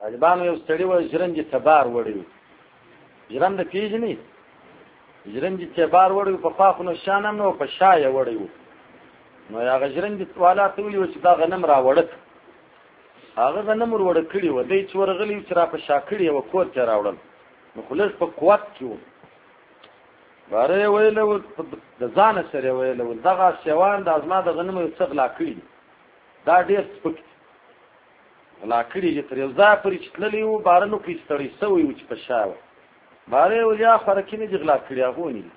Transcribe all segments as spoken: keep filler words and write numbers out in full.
طالبانو یو سړي و ژرندې ته بار وړی و. ژرنده پېژنې؟ ژرندې ته بار وړی و، په خوا خو نو شان هم نه و، په شا یې وړی و. نو هغه ژرندې والا ته ویلي و چې دا غنم را وړه که. هغه غنم ور وړه کړي و، دی چې ورغلی و چې را په شا کړي وه کور ته یې راوړل. نو خو لږ په قوت کې و. باره یې ویلی و، د ځانه سره یې ویلی و دغه سیوان دا زما د غنمو یو څه غلا کړي دي، دا ډېر سپک دي، غلا کړي دي. تر یو ځایه پورې چې تللی و باره نو پرې ستړی سوی و چې په شا وه. باره یې ویل یا خوارکي نه دي غلا کړي، هغو نه دي.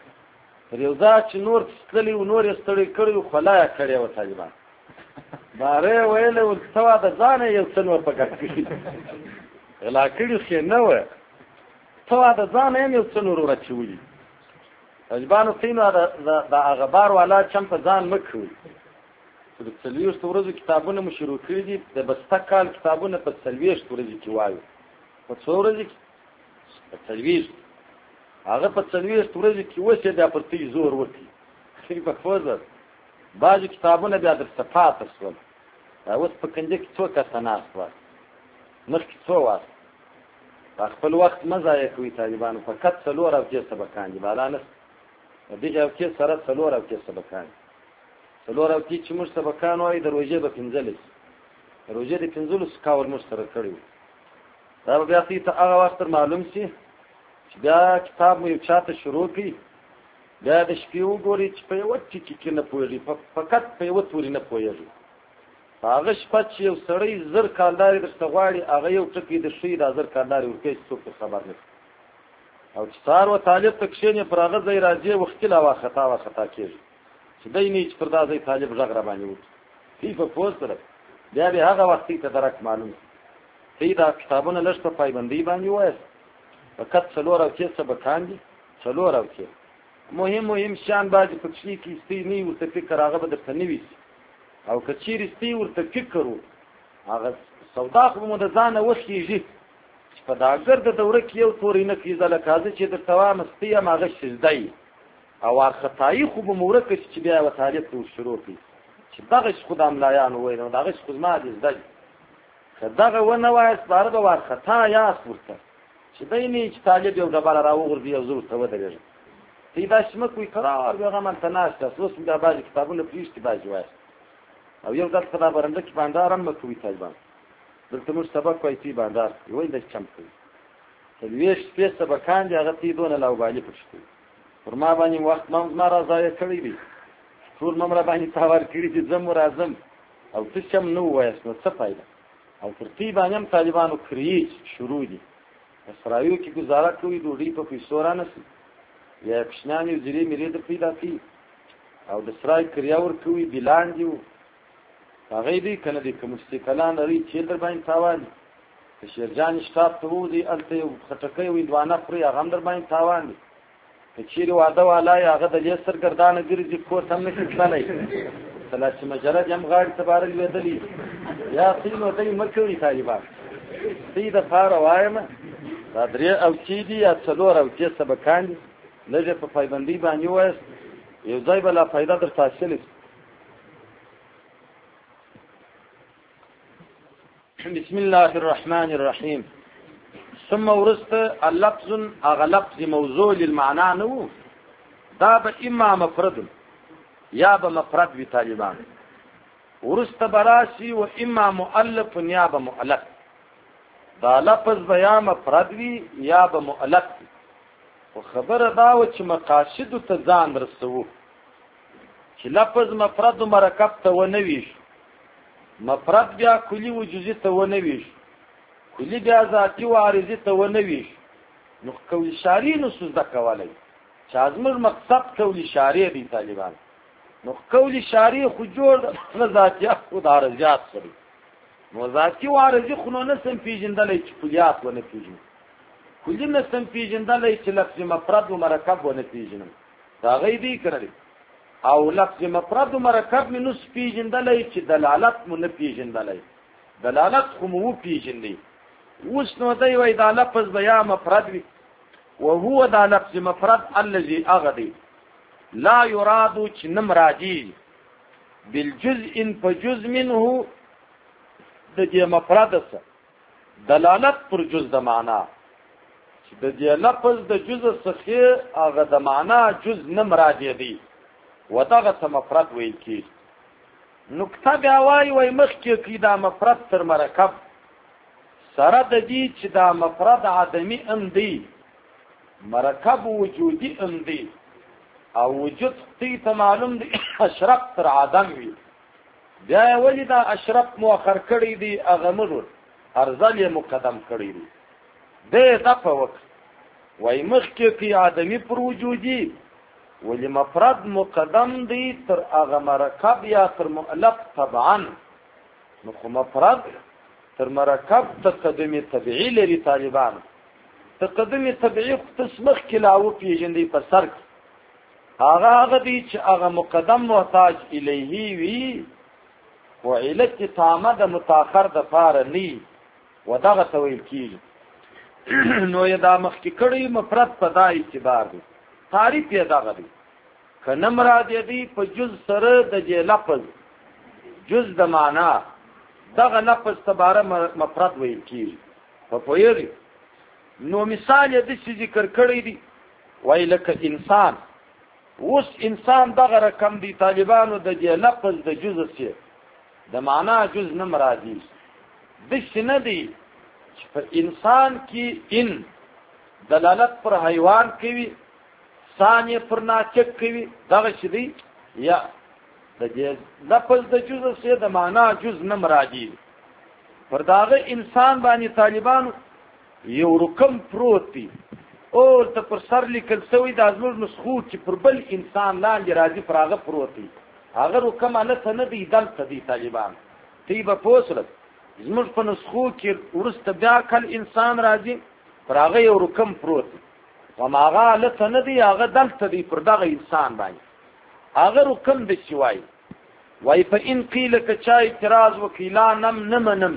تر یو ځایه چې نور تللی و نور یې ستړی کړی و، خوله یې کړې وه طالبان. باره یې ویلی و ته وا د ځانه یو څه نور په ګټ کړي، غلا کړي خو یې نه وه، ته وا د ځانه یم یو څه نور ورچولي. طالبانو ښایي نو د هغه بار والا چم په ځان مه کوئ. چې د څلوېښتو ورځو کتابونه مو شروع کړي دي، د بسته کال کتابونه په څلوېښت ورځې کې وایو. په څو ورځې کې؟ په څلوېښت. هغه په څلوېښت ورځې کې اوس یې بیا پر تی زور وکړي. ښایي په فوزه بعضې کتابونه بیا درته پاته شول. اوس په کنجه کې څو کسه ناست وه، مخکې څو واست. خپل وخت مه ضایع کوئ طالبانو، فقط څلور اوتې سبقان دي، بالا نشته. د دې اوتې سره څلور اوتې سبقان دي. څلور اوتې چې موږ سبقان وایي د روژې به پېنځلس، د روژې د پېنځلسو کاور موږ سره کړی وو. دا به بیا ته هغه وخت معلوم شي چې بیا کتاب مو یو چا ته شروع کړي، بیا د شپې وګورئ چې په یوه ټکي کې نه پوهېږي، فقط په یوه توري نه پوهېږي. په هغه شپه چې یو سړی زر کالدارې درته غواړي، هغه یو ټکی د ښیي دا زر کالدارې ورکوي چې څوک خبر نه کړي. او چې سهار و طالب ته کښېنې پر هغه ځای راځي وختي لا وارخطا وارخطا کېږي چې دی نه چې پر دا ځای طالب غږ را باندې وکړي. ښایي په پوه سره بیا به هغه وخت ته درک معلوم شي. ښایي دا کتابونه لږ په پایبندۍ باندې ووایاست، فقط څلور اوتې سبقان دي، څلور اوتې. مهم مهم شیان بعضې پکښې کې ستی نه وي ورته فکر، هغه به درته نه وي. او که چیرې ستی ورته فکر و، هغه سودا خو به مو د ځانه وخېږي چې په دا ګرده دوره کې یو توری نه کېږي. لکه زه چې درته وایم ستی یم، هغه شزده یي او وارخطایي خو به مو ورکه شي چې بیا یوه طالب ته ورشروع کړي چې دغه شي خو د املایانو ویل نو دغه شي خو زما دې زده دي. که دغه ونه وایاست باره به وارخطا یاست ورته چې دی نه چې طالب یو ډبله را وغورځي یو زه ورته ودرېږم. ته یې داسې مه کوئ، قرار بیا هغه هلته ناست یاست. اوس بیا بعضې کتابونه پرېږدي، بعضې وایاست. او یو دلته دا برنده کې بانډار هم مه کوئ طالبان. دلته موږ سبق وایي تی بانډار کوي، وایي داسې چم کوي. څلوېښت شپې سبقان دي، هغه تی دونه لاوبالي پکښې کوي. پر ما باندې وخت ما زما را ضایع کړی دی، ټول مم را باندې تاوار کړي چې ځم و راځم، او څه چې هم نه ووایاست نو څه فایده. او پر تی باندې هم طالبانو کریج شروع دي. په سرایو کې ګزاره کوي، ډوډۍ په پیسو رانسي، یا کوچنیانې وزیرې میرې در پیدا کوي، او د سرای کریا ورکوي، بیلان دي و هغه دی که نه دی. که مستقلان لري چې در باندې تاوان دي. که شیرجان شتاب ته وځي هلته یو خټکی و هندوانه خوري، هغه هم در باندې تاوان دی. که چیرې واده والا یې هغه د دې سرګردانه ګرځي، کور ته هم نه شي تللی، تلاشي مجرد یې هم غاړې ته باره لوېدلي. یا ښایي نو دی مه کوئ طالبان. ښایي دپاره وایم دا درې اوتې دي یا څلور اوتې سبقان دي، لږ یې په پایبندۍ باندې ووایاست، یو ځای به لا فایده درته حاصله شي. بسم الله الرحمن الرحیم. ثم ورست اللفظ اغه لفظ موضوع للمعنى نو، دا به اما مفرد یا به مفرد وی طالبان. ورست براشي و اما مؤلف یا به مؤلف. دا لفظ به یا مفرد وی یا به مؤلف. خو خبره دا و چې مقاصد ته ځان رسوو چې لفظ مفرد و مرکب ته ونه ویش، مفرد بیا کلی و جزئی ته ونه ویش، کلی بیا ذاتی و عارضی ته ونه ویش. نو قول شاری نو سوزده کولی چې ازمر مقصد قول شاری دی طالبان. نو قول شاری خو جوړ نه ذاتیات خو د عارضیات سره، نو ذاتی و عارضی خو نو نسم پیژندلی چې کلیات ونه پیژنم، کلی نسم پیژندلی چې لفظ مفرد و مرکب ونه پیژنم. دا غی دی کنه دی. او لفظ مفرد و مرکب می نس پیژندلی چې دلالت مو نه پیژندلی، دلالت خو مو پیژندلی. اوس نو دی وای دا لفظ به یا مفرد وي، وهو دا لفظ مفرد الذي اغدي لا يراد چې نه مرادي بالجزء فجزء منه د دې مفرد سره دلالت پر جز د معنا چې د دې لفظ د جز څخه هغه د معنا جز نه مراد دی ودغه ته مفرد ویل کی نقطه بیا وای وای مخکې کی دا مفرد تر مرکب سره د دې چې دا مفرد عدمی ام دی مرکب وجودی ام دی او وجود تی ته معلوم دی اشرف تر عدم وی بیا ولی دا اشرف مؤخر کړی دی هغه مرور ارزل مقدم کړی دی د دغه وخت وای مخکې کی عدمی پر وجودی ولی مفرد مقدم دی تر هغه مرکب یا تر مؤلف طبعا نو خو مفرد تر مرکب تقدمی طبيعي لري طالبان تقدمی طبيعي تسمخ کلاو پیژندې په سر هغه هغه دی چې هغه مقدم محتاج الیه وی و علت تامه د متأخر د فار نی ودغه تویل کیږي نو یدا مخکې کړي مفرد په دای اعتبار دی تعریف یې دغه دی کنه مراد دی په جز سره د دې لفظ جز د معنا دغه لفظ تباره مفرد ویل کیږي په پوهیږي نو مثال دې چې ذکر کړی دی وای لکه انسان اوس انسان دغه رقم دی طالبانو د دې لفظ د جز سره د معنا جز نه مراد دی د شنه دی چې په انسان کې ان دلالت پر حیوان کوي ثانیه پر ناچک کوي دغه شدی یا د دې لفظ د جز سره د معنا جز نه مراد دی پر داغه انسان باندې طالبانو یو رقم پروت دی او ته پر سر لیکل شوی د ازمر نسخو چې پر بل انسان لاندې راځي پر هغه پروت دی هغه رقم نه څه دی دلته دی طالبان تی به پوسره زمر په نسخو کې ورسته بیا کل انسان راځي پر هغه یو رقم پروت دی وماغه له څه نه دی هغه دلته دی پر دغه انسان باندې هغه رقم د شوی وای په ان قیل کچا اعتراض وکیلا نم نمنم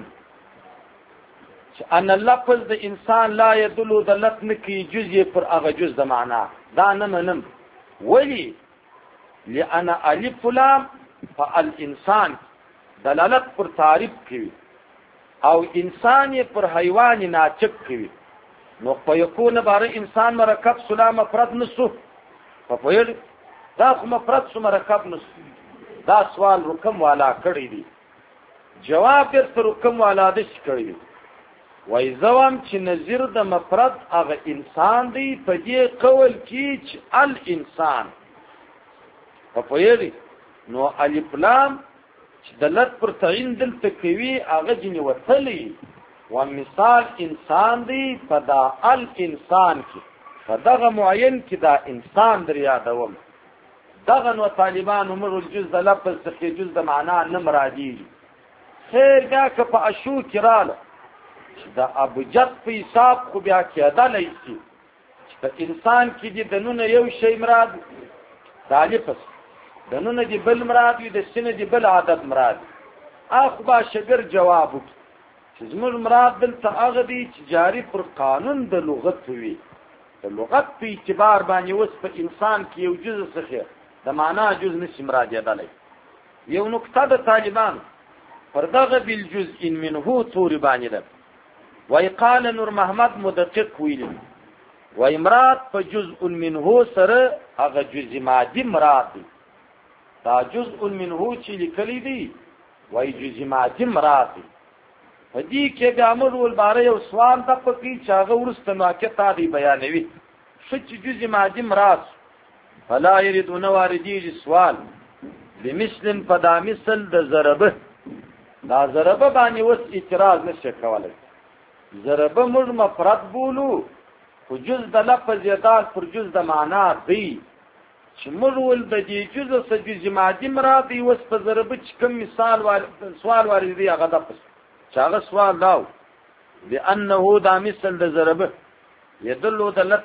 ان اللفظ د انسان لا يدل دلت نکی جزء پر هغه جز د معنا دا نمنم ولی لأن الف لام فالانسان دلالت پر تعریف کوي او انسان پر حیوان ناچک کوي نو په یکون بار انسان مرکب سلام مفرد نسو په پوهر دا خو مفرد سو مرکب نسو دا سوال رقم والا کړی دی جواب یې پر رقم والا د کړی دی وای زوام چې نظیر د مفرد هغه انسان دی په دې قول کې چې الانسان په پوهر نو الف لام چې دلت پر تعین دلته کوي هغه جنې وتلی ومثال انسان دی فدا الانسان کی فدغه معین کی دا انسان در یادوم دغه نو طالبان عمر الجز د لفظ څخه جز د معنا نه مرادی خیر دا که په اشو کراله دا ابجد په حساب خو بیا کېدلای شي چې انسان کې دي د نونه یو شی مراد طالبس د نونه دی بل مراد وي د سینې دی بل عادت مراد اخ با شګر جواب چې زموږ مراد دلته هغه دی چې جاری پر قانون د لغت وي د لغت په اعتبار باندې اوس په انسان کې یو جزء څخه د معنا جزء نشي مراد یادلای یو نقطه د طالبان پر دغه بل جزء منه تور باندې ده وای قال نور محمد مدقق ویل وای مراد په جزء منه سره هغه جزء مادي مراد دی دا جزء منه چې لیکلی دی وای جزء مادي مراد دی هدي کې د امر ول باره یو سوال د پکی چاغه ورسته نو کې تا دی بیانوي شچ جزء مادي مراد فلا يريدون واردي سوال بمثل فدا مثل د ضربه دا ضربه باندې وس اعتراض نشه کولای ضربه موږ مفرد بولو خو جز د لفظ یدال پر جز د معنا دی چې موږ ول د دې جز څخه جز مادي مراد دی وس په ضربه چې کوم مثال وال سوال واردي هغه د چاغه سوال داو بانه دا مثل د ضربه يدل دلت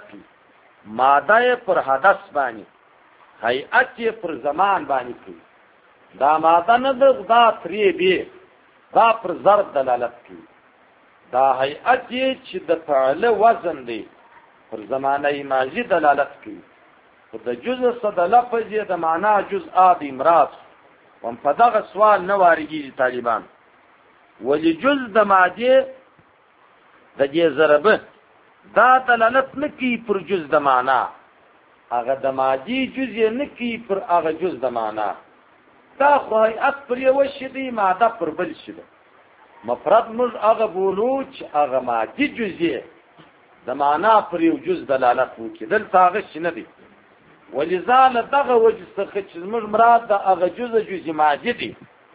ماده پر حدث باندې هيئت پر زمان باندې کوي دا ماده نه دا تری بي دا پر ضرب دلالت کوي دا هيئت چې د فعل وزن دی پر زمانه ماضي دلالت کوي د جزء صد لفظ د معنا جزء ادي مراد هم په دغه سوال نه واردي طالبان ولی جز د ماده د دې ضربه دا دلالت نه کوي پر جز د معنا، هغه د مادي جز یې نه کوي پر هغه جز د معنا. دا خو هیئت پر یوه شي دی، ماده پر بل شي ده. مفرد موږ هغه بولو چې هغه مادي جز یې د معنا پر یو جز دلالت وکړي، دلته هغه شي نه دی. ولذا له دغه وجه څخه چې زموږ مراد د هغه جز جز مادي دی،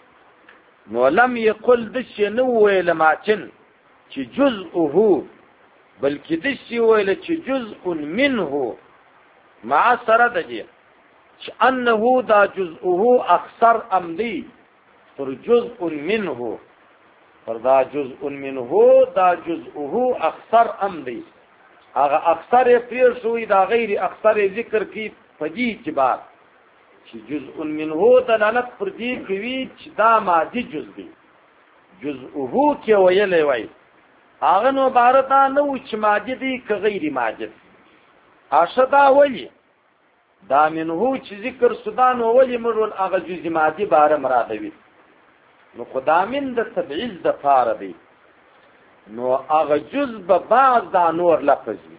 نو لم یقل دشي نه وویل ماچن چې جزءه، بلکې دشي وویل چې جزء منه مع سره د دې چې انه دا جزءه اکثر امدی پر جزء منه، پر دا جزء منه دا جزءه اکثر امدی، هغه اکثر یې پرې شوی دا غیر اکثر ذکر کی په دې اعتبار چې جزء منه دلالت پر دې کوي چې دا مادي جز دی. جزءه کې ویلې وای هغه نو عبارت نه و چې مادي دی که غیر مادي. اشدا ولی دا منه چې ذکر سودان ولی مرول هغه جز مادي باره مرادوي، نو خدامین د تبعیض د پاره دی، نو هغه جز به بعض دا نور لفظ وي،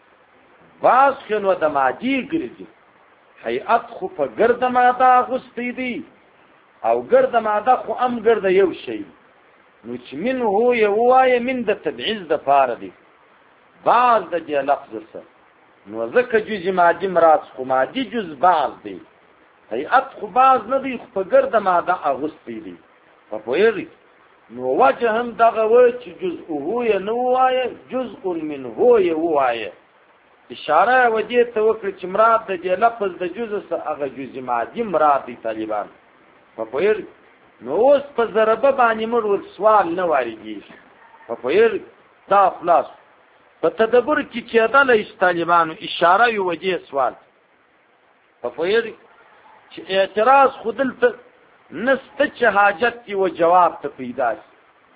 بعض خنو د مادي ګرځي. هیئت خو په ګرد ماده اغوستی دی، او ګرد ماده خو ام ګرد یو شی، نو چې من هو یو وایه من د تبعیض د پاره دی بعض د دې لفظ سره، نو ځکه جز مادي مراد خو مادي جز بعض دی، هیئت خو بعض نه دی، خو په ګرد ماده اغوستی دی. په پوهېږئ نو وجه هم دغه و چې جزءه یې نه ووایه، جزء منه یې ووایه. اشاره و دې ته وکړه چې مراد د دې لفظ د جزء څخه هغه جز مادي مراد دی طالبان. په پوهېږئ نو اوس په ضربه باندې موږ سوال نه واردېږي. په پوهېږئ دا خلاص په تدبر کې کېدلی شي طالبانو اشاره یو و دې سوال. په پوهېږئ چې اعتراض خو دلته نسته چې حاجت دی و جواب ته پیدا شي.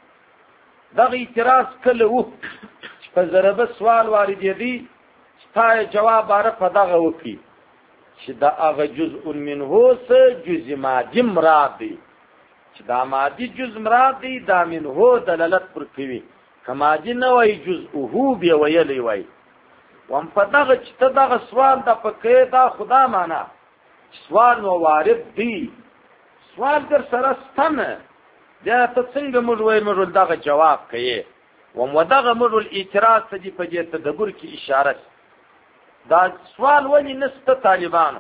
دغه اعتراض کله و چې په ضربه سوال واردېدی چې تا جواب باره په دغه وکړي چې دا هغه جزء منه څه جز مادي مراد دی، چې دا مادي جز مراد دی دا منه دلالت پر کوي. که مادي نه وای جزءه بیا ویلی وای. وام په دغه چې ته دغه سوال د پکې دا خدا معنا سوال نو وارد دی، سوال در سره ستنه بیا ته څنګه موږ وایو موږ دغه جواب کوي. وم ودغه موږ اعتراض ته دی په دې تدبر کې اشاره دا سوال ولی نسته طالبانو.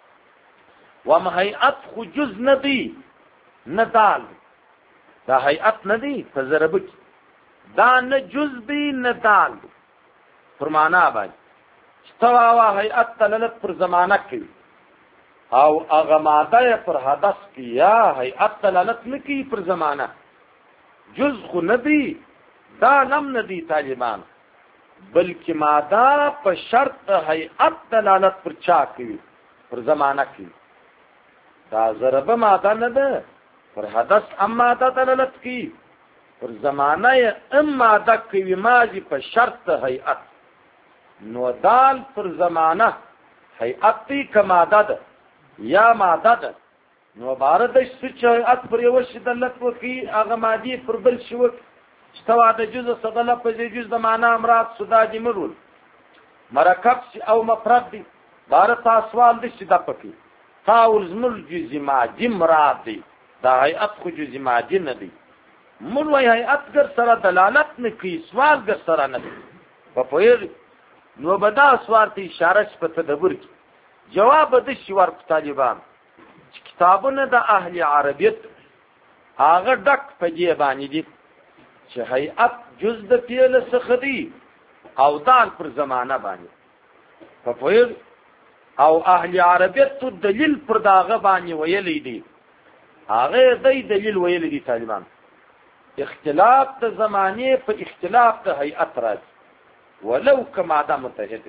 وم هیئت خو جز نه دی نه دال، دا هیئت نه دی په ضربه کې، دا نه جز دی نه دال پر معنا باندې چې ته وایه هیئت دلالت پر زمانه کوي او هغه ماده پر حدث کی یا هیئت دلالت نه کوي پر زمانه. جز خو نه دی دا لم نه دی طالبان، بلکې ماده په شرط هیئت دلالت پر چا کوي پر زمانه کوي. دا ضربه ماده نه ده پر حدث ام ماده دلالت کوي، پر زمانه ام ماده کوي ماضی په شرط هیئت. نو دال پر زمانه هیئت دی که ماده ده یا ماده ده، نو عبارت د چې هیئت پر یو شي دلالت وکړي هغه مادي پر بل شي وکړي چې توا د جزء څخه لفظ جز د معنا امراض سودا دي مرول مرکب شي او مفرد دي. عبارت سوال دي چې د پکې تاول زمل جز مادي مراد دي، دا هیئت خو جز مادي نه دي. مول وای هیئت ګر سره دلالت نه کوي، سوال ګر سره نه دي. په پوهېږئ نو به دا سوال ته اشاره شي په تدبر کې. جواب د شي ورک طالبان چې کتابونه د اهل عربیت هغه ډک په دې باندې دي چې هیئت جز د فعل څخه دی او دال پر زمانه باندې. په پوهېږئ او اهل عربیت تو دلیل پر داغه باندې ویلی دی، هغه دی دلیل ویلی دی طالبان. اختلاف د زمانه په اختلاف د هیئت راځي ولو که ماده متحده،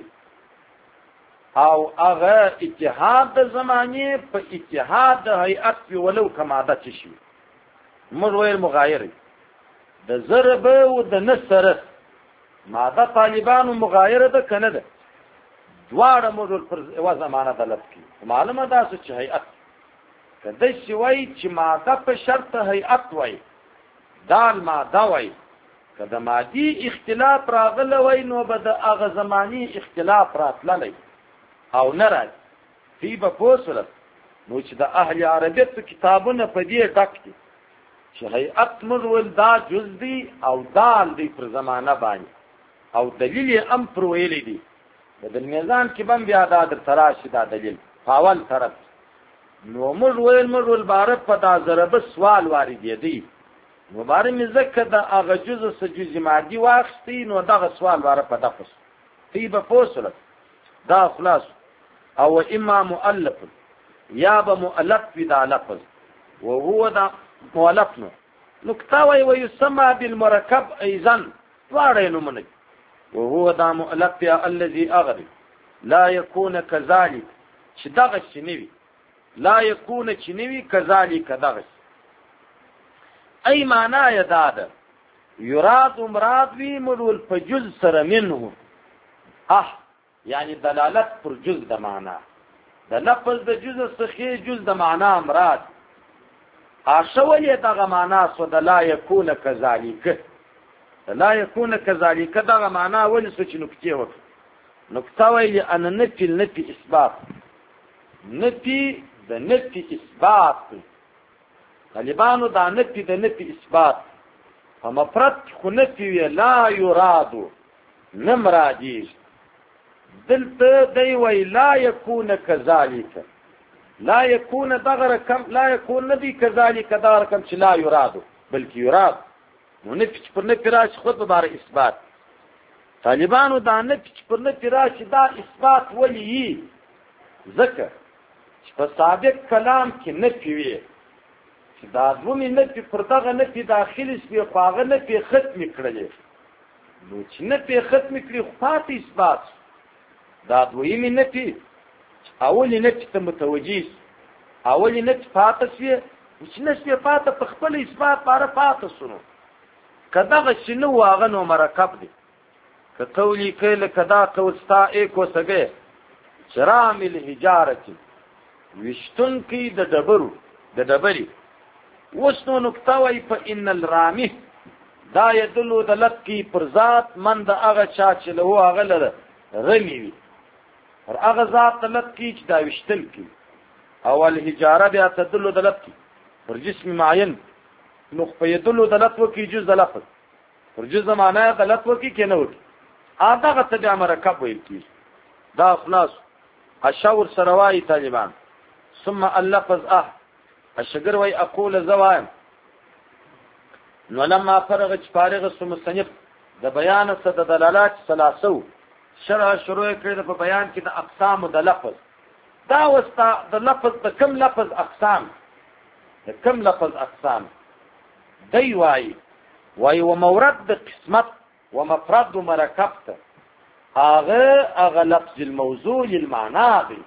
او هغه اتحاد د زمانه په اتحاد د هیئت په ولو که ماده چی شي. موږ ویل مغایر د ضرب او د نصر ماده طالبانو مغایره ده کنه ده، دواړه موږ پر یو زمانه دلت کی. معلومه ده چې هیئت کله شي وای چې ماده په شرط هیئت وای، دال ماده وای، که د مادي اختلاف راغلی وای نو به د هغه زماني اختلاف راتللی او نه راځي. فی به پوه شولت نو چې د اهل عربیت کتابونه په دې ډک دي چې هیئت موږ ویل دا جز دی او دال دی پر زمانه باندې او دلیل یې هم پر ویلی دی. په د میزان کې بم بیا دا در تراشي دا دلیل په اول طرف نو موږ ویل موږ ویل باره په دا ضربه سوال واردېدی نو باره مې ځکه د هغه جزء څه جزء مادي واخیستی نو دغه سوال باره په دغه شو. فی به پوه شولت دا خلاص او اما مؤلف یا به مؤلف وي دا لفظ وهو دا مؤلف نو نکته وی ویسمى بالمرکب ایضا دواړه یې نومونه وهو دا مؤلف یا الذي اغرب لا يكون كذلك چې دغه شي نه وي لا يكون چې نه وي كذلك دغه ای معنا یې دا ده یراد مراد وي مرول په جز سره منه اه یعنی دلالت پر جز د معنا د لفظ د جز څخه جز د معنا مراد اشولې دغه معنا سو د لا يكون كذلك لا يكون كذلك دغه معنا ولې څه چې نکته وکړه نکته ویلي ان نفي نفي اثبات نفي د نفي اثبات طالبانو دا نفي د نفي اثبات فمفرد خو نفي لا يراد نمرادي دلته دی وی لا يكون كذلك لا يكون دغه کم لا يكون ندي كذلك دغه کم چې لا يراد بلکې يراد نو نفي پر نفي راشي خود به بار اثبات طالبانو دا نفي پر نفي راشي دا اثبات ولي ذکر چې په سابق کلام کې نفي وي چې دا دومره نفي پر دغه نفي داخلي شي خو هغه نفي ختم کړل نو چې نفي ختم کړي خو پاتې اثبات دا دویمه نفي اولی نفي ته متوجي اولی نفي پاتې شي چې نفي پاتې په خپل اثبات لپاره پاتې شنو کداغه شنو واغه نو مرکب دي که قولی کله کدا کوستا ایکو سګه شرامل حجارت وشتون کی د دبرو د دبري وسنو نقطه وای په ان الرامه دا يدلو دلت کی پر ذات من د هغه چا چې له هغه لره رمی وي پر هغه ذات دلت کی چې دا وشتل کی اول حجاره بیا تدلو دلت کی پر جسم معین نو په يدلو دلت وکي جزء لفظ پر جزء معنی دلت وکي کنه وکي هغه ته مرکب ویل کی دا خلاص اشاور سروای طالبان ثم اللفظ اه الشجر وي اقول زوایم نو لما فرغ فارغ ثم صنف د بیان صد دلالات ثلاثه شرح شروع کړی په بیان کې د اقسام د لفظ دا وستا د لفظ د کم لفظ اقسام د کم لفظ اقسام دی وای وای و مورد د قسمت و مفرد و مرکب هغه هغه لفظ الموضوع المعنى دی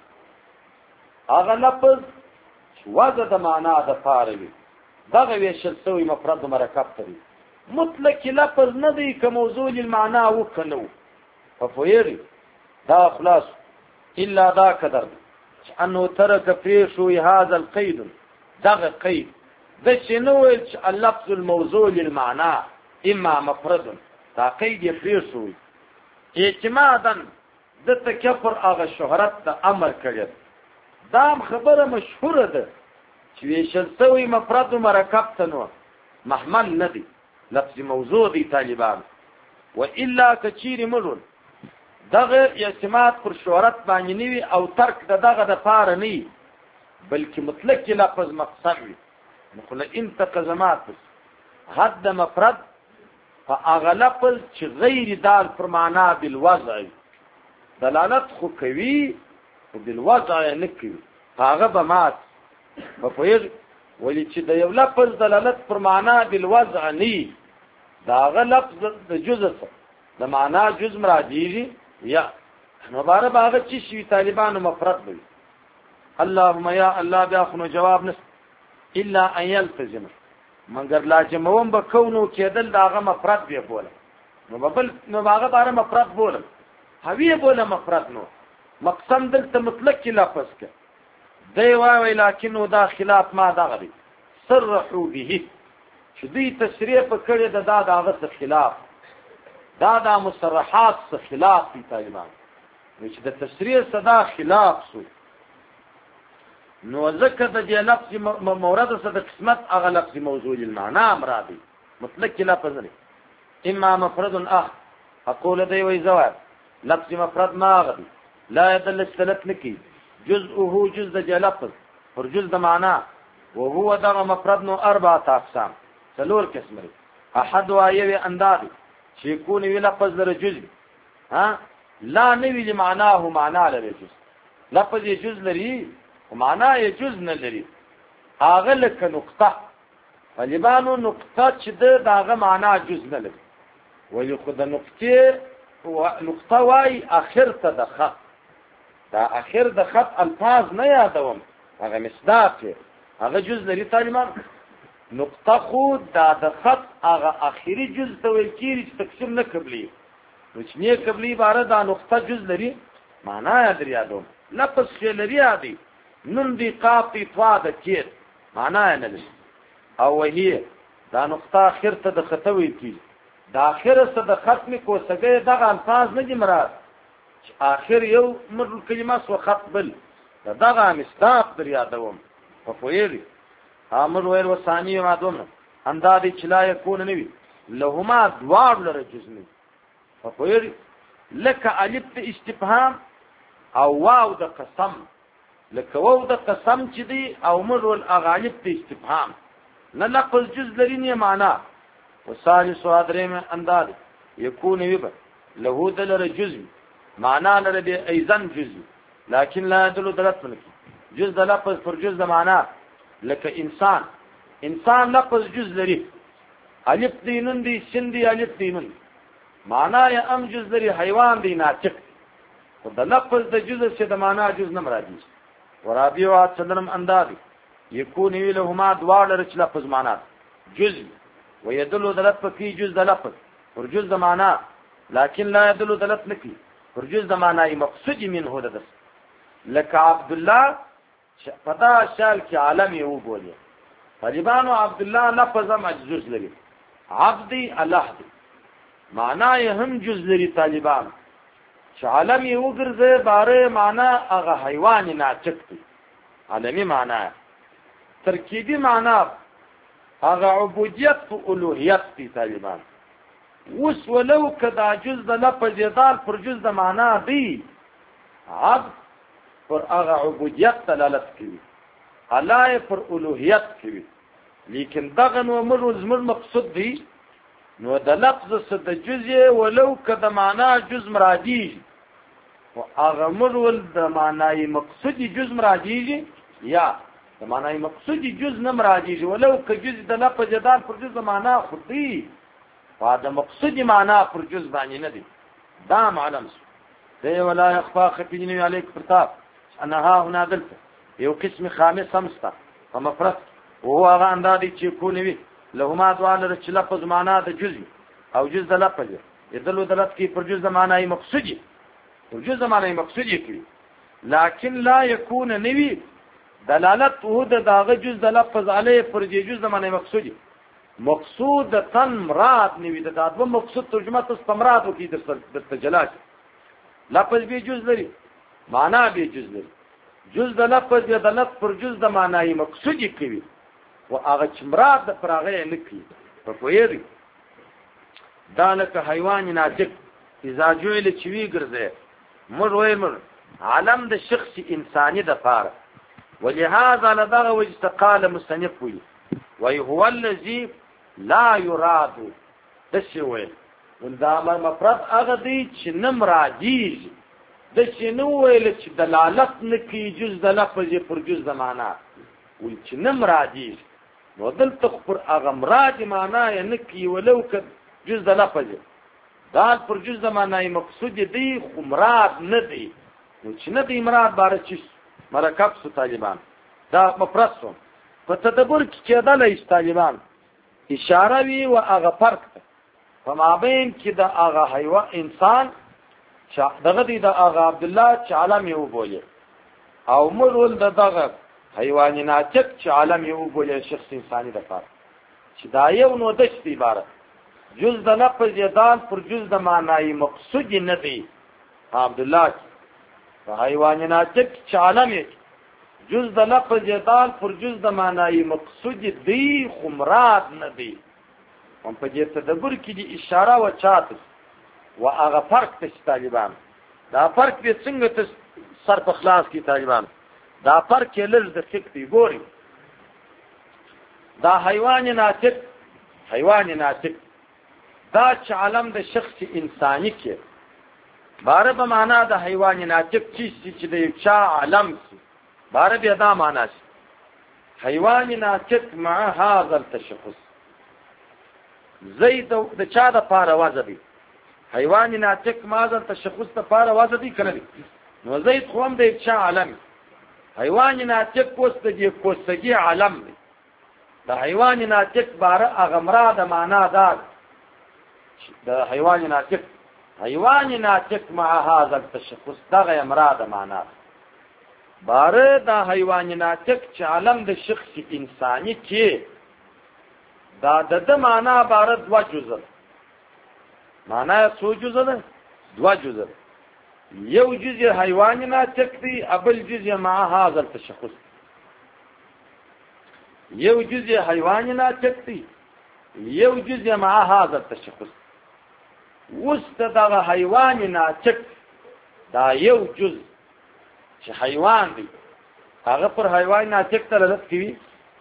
هغه لفظ وزه د معنا د فارغ دغه ویشل سوی مفرد و مرکب دی مطلق لفظ نه دی که موضوع المعنى وکنو ففویری دا خلاص الا دا قدر انه ترك فيشو هذا القيد دغه قید د شنو اللفظ الموضوع للمعنى اما مفرد دا قید فيشو اعتمادا د تکفر هغه شهرت د امر کړي دا خبره مشهوره ده چې ویشل سوی مفرد مرکب تنو محمل ندی لفظ موضوع دی طالبان و الا کچیر مرون دغه اعتماد پر شهرت باندې نیوي او ترک د دغه د پاره نه بلکې مطلق لفظ مقصد وي نقول انت قزمات حد مفرد فاغلب چې غیر دال پر معنا بالوضع دلالت خو کوي بالوضع نه کوي هغه به مات په پوهیږي ولی چې د یو لفظ دلالت پر معنا بالوضع نه دا لفظ د جزء د معنا جزء مرادیږي یا مبارک هغه چې شی طالبانو مفرد وي اللهم یا الله بیا خو جواب نس الا ان يلتزم مگر لازموم به کونو کېدل داغه مفرد به بوله نو بل نو هغه باره مفرد بوله هوی بوله مفرد نو مقسم دلته مطلق لفظ کې دی وای لکن دا خلاف ما دغه صرحوا به چې دوی تشریح په کړې ده دا د هغه څه خلاف دا د مصرحات څه خلاف دي طالبان نو چې د تشریح صدا خلاف سو نو ذکر د دې لفظ مورد صد قسمت هغه لفظ موضوع المعنى مرادي مطلق لفظ نه اما مفرد اخ اقول دی وی زواد لفظ مفرد ما غدي لا يدل الثلاث لكي جزءه جزء د لفظ پر جزء د معنا وهو دغه مفرد نو اربعه اقسام څلور قسم لري احد وايوي اندازي چې يكون وی لفظ در جزء ها لا نوی لمعناه معنا لري جزء لفظ جزء لري ومعنا یې جزء نه لري هغه لکه نقطه طالبانو نقطه چې دغه معنا جزء نه لري ولی خود نقطه نقطه وای اخر ته د خط دا اخر د خط الفاظ نه یادوم هغه مصداق هغه جزء لري طالبان نقطه خود دا د خط هغه اخیری جزء ته ویل کیږي چې تقسیم نه قبلي نو چې نه قبلي عبارت دا نقطه جزء لري معنا یاد یادوم لفظ چې لري عادي نون دی قاف طا د کیر معنا نه لري او وهي دا نقطه اخر ته د خط ویل کیږي دا اخر څه د ختم کوسګي دغه الفاظ نه دي مراد چې اخر یو مر کلمه سو خط بل دغه مصداق در یادوم په پوهیږي امر ویل وسانی ما دوم اندادي چې لا يكون نوي لهما دوار لره جزمي په پوهیږي لکه الف د استفهام او واو د قسم لکه واو د قسم چې دی او مر ول اغالب د استفهام نه لفظ جز لري نه معنا وثالث وادرم انداد يكون يبقى له دلر جزء معنى لري ايضا جزء لكن لا يدل دلت منك جزء لفظ پر جزء معنى لك انسان انسان لفظ جزء لري الف دینن دي سین دي الف دینن معنى يا ام جزء لري حيوان دي ناطق وده لفظ د جزء څخه د معنى جزء نه مرادي ورابيو صدرم انداد يكون لهما دوار لري لفظ معنى جزء ويدل دلت فكي جزء لفظ پر جزء معنى لكن لا يدل دلت نكي پر جزء معنى مقصود منه ده لك عبد الله پتا شال کی عالم یو بولیه طالبانو عبد الله لفظ مجزوز لري عبدي الله دي معنی هم جز لري طالبان چې عالم یو ګرځي باره معنی هغه حیوان ناچک دي عالمي معنی ترکیبی معنی هغه عبودیت او الوهیت دي طالبان وس ولو کدا جز د لفظ دال پر جز د معنا دی عبد پر هغه عبودیت دلالت کوي الله پر الوهیت کوي لیکن دغه نو مر زمر مقصود دی نو د لفظ صد جزء ولو کدا معنا جز مرادی او هغه مر ول د معنی مقصودی جز مرادی یا د معنی مقصودی جز نه مرادی ولو ک جز د لفظ دال پر جز معنا خودی وهذا مقصود معنا پر جز باندې نه دي دا معلوم دی ولا يخفى خفي عليك فرطاب انها هنا دلت یو قسم خامس همستا فمفرد وهو هغه اندادي چې کونوي لهما دوال رچ لفظ معنا د جزء او جزء د لفظ يدل دلت کی پر جزء معنی مقصودی پر جزء معنی مقصودی کی لكن لا يكون نوي دلالت هو د داغه جزء د لفظ علی پر جزء معنی مقصودی مقصود تن مراد نوی د دادو مقصود ترجمه استمراد وکي د تجلاش لفظ به جز لري معنا به جز لري جز د لفظ د لفظ پر جز د معنی مقصودی کوي او هغه چې مراد د فراغه نه کوي په کویری دالک حیوان ناطق اذا جوړل چوي ګرځي مر وای مر عالم د شخص انساني د فار ولهذا لدغه واستقال مصنف وي وهو الذي لا يراد دشوي وندامه مفرد هغه دی چې نمراجی د شنو ویل چې دلالت نکي جز د لفظ پر جز د معنا ول چې نمراجی نو دلته پر هغه مراد معنا یې نکي ولو ک جز د لفظ دا پر جز د معنا مقصود دی خو مراد نه دی نو چې نه دی مراد بار چې مرکب سو طالبان دا مفرد سو په تدبر کې کېدل ای طالبان اشاره وی او هغه فرق ده په مابین کې د هغه حیوان انسان چې دغه دی د هغه عبد الله چې عالم یو بوله او مرول د دغه حیوان ناچک چې عالم یو بوله شخص انساني د فرق چې دا یو نو دشت عبارت جز د لفظ دال پر جز د معنی مقصود نه دی. عبدالله په حیوان ناطق چې عالم جز د لفظ دال پر جز د معنی مقصود دی خو مراد نه دی. هم په دې تدبر کې دی اشاره و چاته و هغه فرق ته طالبان دا فرق به څنګه ته سر په خلاص کې طالبان دا فرق یې لږ د فکر دی. ګوري دا حیوان ناطق حیوان ناطق دا چې عالم د شخص انسانی کې باره به معنا د حیوان ناطق چې د یو چا عالم شي باره به دا معنا شي حیوان ناطق مع هذا التشخص زید د چا د پاره وځي حیوان ناطق مع هذا التشخص د پاره وځي کنه نو زید خو هم د یو چا عالم حیوان ناطق کوست د کوستګي عالم دی. د حیوان ناطق باره هغه مراد معنا ده د حیوان ناطق حیوان ناطق مع هذا التشخص دغه مراد معنا باره د حیوان ناطق چې عالم د شخص انسانی کې دا د معنا باره دوا جزء معنا څو جزء ده دوا جزء یو جزء حیوان ناطق دی ابل جزء مع هذا التشخص یو جزء حیوان ناطق دی یو جزء مع هذا التشخص وست دغه حیوان ناطق دا یو جزء چې حیوان دی هغه پر حیوان ناطق دلالت کوي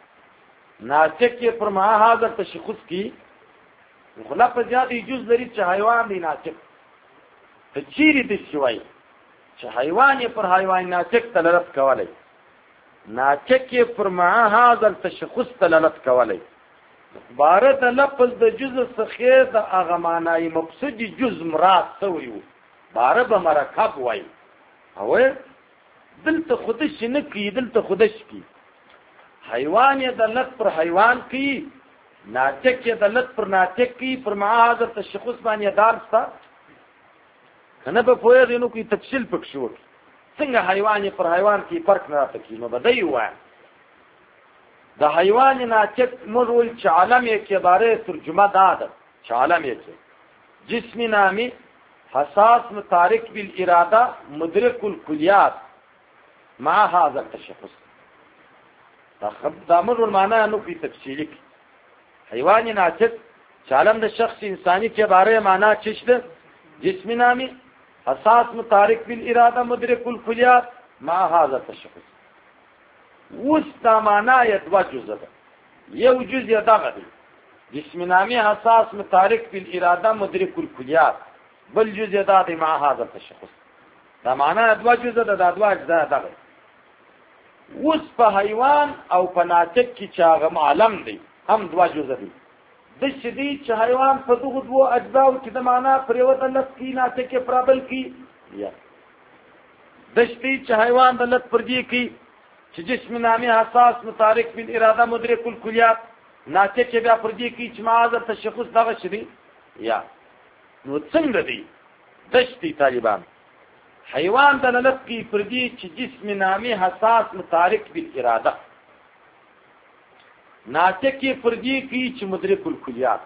ناطق یې پر مع هذا التشخص کی خلاف زیاتې جزء لري چې حیوان دی ناطق ته چیرې د شوی چې حیوان یې پر حیوان ناطق دلالت کولای ناطق یې پر مع هذا التشخص دلالت کولای باره د لفظ د جزء څخه د هغه معنی مقصود جزء مراد سوی باره به مرکب وای او دلته خودش نه کی دلته خودش کی حیوان یې دلالت پر حیوان کی ناطق یې دلالت پر ناطق کی پر مع هذا التشخص باندې دارستا کنه په پوهه نو کی تفصیل پکښو څنګه حیوان پر حیوان کی فرق نه راځي نو بدای وای د حیوان ناطق مرول چې عالم یې کې باره ترجمه داده چې عالم یې کې جسم نامی حساس متارک بالاراده مدرک الکلیات مع هذا التشخص دا خب دا مرول معنا نو کی تفصیلی حیوان ناطق چې عالم د شخص انسانی کې باره معنا چشته جسم نامی حساس متارک بالاراده مدرک الکلیات مع هذا التشخص وستا معنا یې دوا جزء ده یو جزء دغه دی جسم نامی حساس متارک بالاراده مدرک الکلیات بل جزء ده د مع هذا التشخص دا معنا دوا جزء ده د دوا اجزا دغه وس په حیوان او په ناطق کې چې هغه عالم دی هم دوا جزء دي د شدید چې حیوان په دغه دوه اجزاو کې د معنا پر یو دلت کې ناطق پرابل کې یا د شدید چې حیوان دلت پر دی کې چې جسم نامی حساس متارک بالاراده مدرک الکلیات ناطق بیا پر دی کې چې معاذ تشخص دغه شدی یا نو څنګه دی دشتي طالبان حیوان دلالت کی پر دی چې جسم نامی حساس متارک بالاراده ناطق پر دی کی چې مدرک الکلیات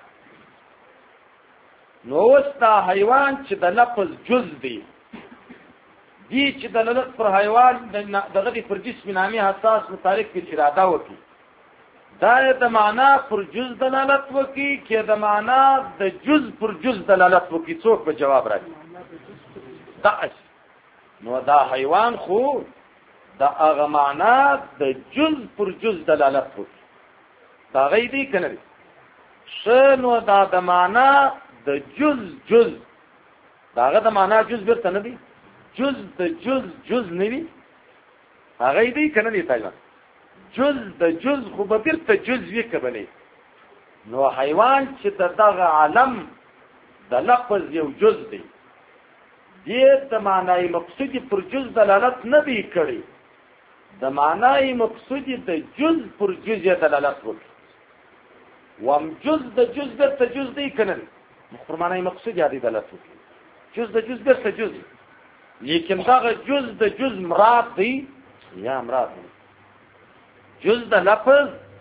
نو وستا حیوان چې د لفظ جز دی دی چې دلالت پر حیوان دغه دی پر جسم نامی حساس متارک بالاراده وکي دا د معنا پر جز دلالت وکي کې د معنا د جز پر جز دلالت وکي څوک به جواب راځي دا نو دا حیوان خو دا هغه معنا د جز پر جز دلالت وکي دا غي دی کنه شنو دا د معنا د جز جز داغه د معنا جز برته نه دی جز د جز جز نه وی هغه دی کنه دی تاجه جز د جز خو به برته جز وی کبلې نو حیوان چې دغه عالم د لفظ یو جز دی دې د معنی مقصود پر جز دلالت نه دی کړی د معنی مقصود د جز پر جز دلالت وکړي وام جز د جز برته جز دی کنه پر معنی مقصود یادی دلالت وکړي جز د جز برته جز لیکن دغه جز د جز مراد دی یا مراد دی جز د لفظ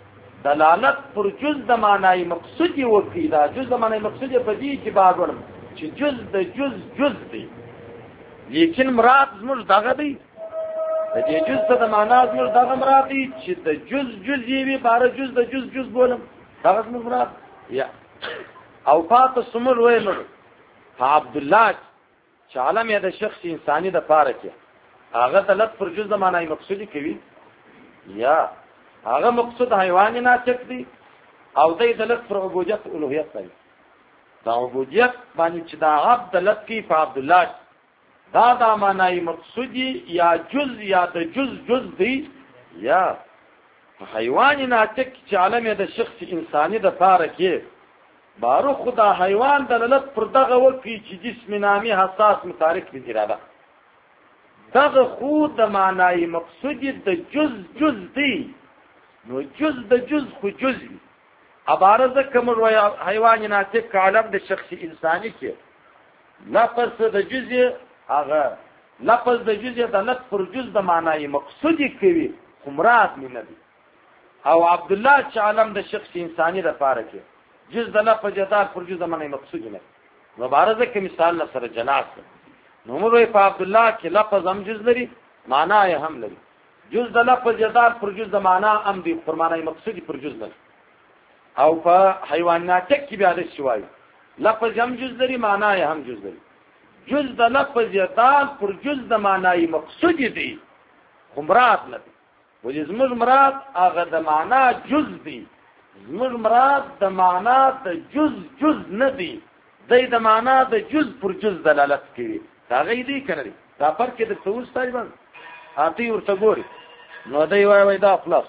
دلالت پر جز د معنی مقصودی وکړي. دا جز د معنی مقصودی په دې کې بار ورم چې جز د جز جز دی، لیکن مراد زموږ دغه دی، د دې جز ته د معنا زموږ دغه مراد دی چې د جز جز یې وي، باره جز د جز جز بولم، دغه زموږ مراد. یا او پاتې سمر ویلو په عبدالله چې عالم یې د شخص انساني د پاره کې هغه دلت پر جز د معنی مقصودی کوي، یا هغه مقصود حیواني ناطق دی او دې دلت پر عبودیت الوهیت دی. دا عبودیت باندې چې دا عبد دلت کوي په عبدالله دا دا معنی مقصودی یا جز یا د جز جز دی، یا حیواني ناطق چې عالم یې د شخص انساني د پاره کې بارو خدا حیوان دلالت پر دغه وکړي چې جسم نامی حساس متحرک به اراده، دغه خود د معنی مقصودی د جز جز دی. نو جز د جز خو جز وي، عبارت کوم حیوان ناطق عالم د شخص انساني کې لفظ د جز هغه لفظ د جز دلالت پر جز د معنی مقصودی کوي، خو مراد نه دی. او عبدالله چې عالم د شخص انساني د پاره کې جز د لفظ جدار پر جز د معنی مقصودی نه، مبارزه کې مثال سره جناس نو موږ په عبدالله کې لفظ هم جز لري، معنا یې هم لري. جز د لفظ جدار پر جز د معنا هم دی، پر معنی مقصودی پر جز لري. او په حیوانات کې بیا د شوای لفظ هم جز لري، معنا یې هم جز لري. جز د لفظ جدار پر جز د معنی مقصودی دی، خو مراد نه دی. ولې زموږ مراد هغه د معنا جز دی، زموږ مراد د معنا د جز جز نه دی، دی د معنا د جز پر جز دلالت کوي. هغه دی کنه دی دا فرق د توس طالبان اتی ورته ګوري نو دی وای وای دا خلاص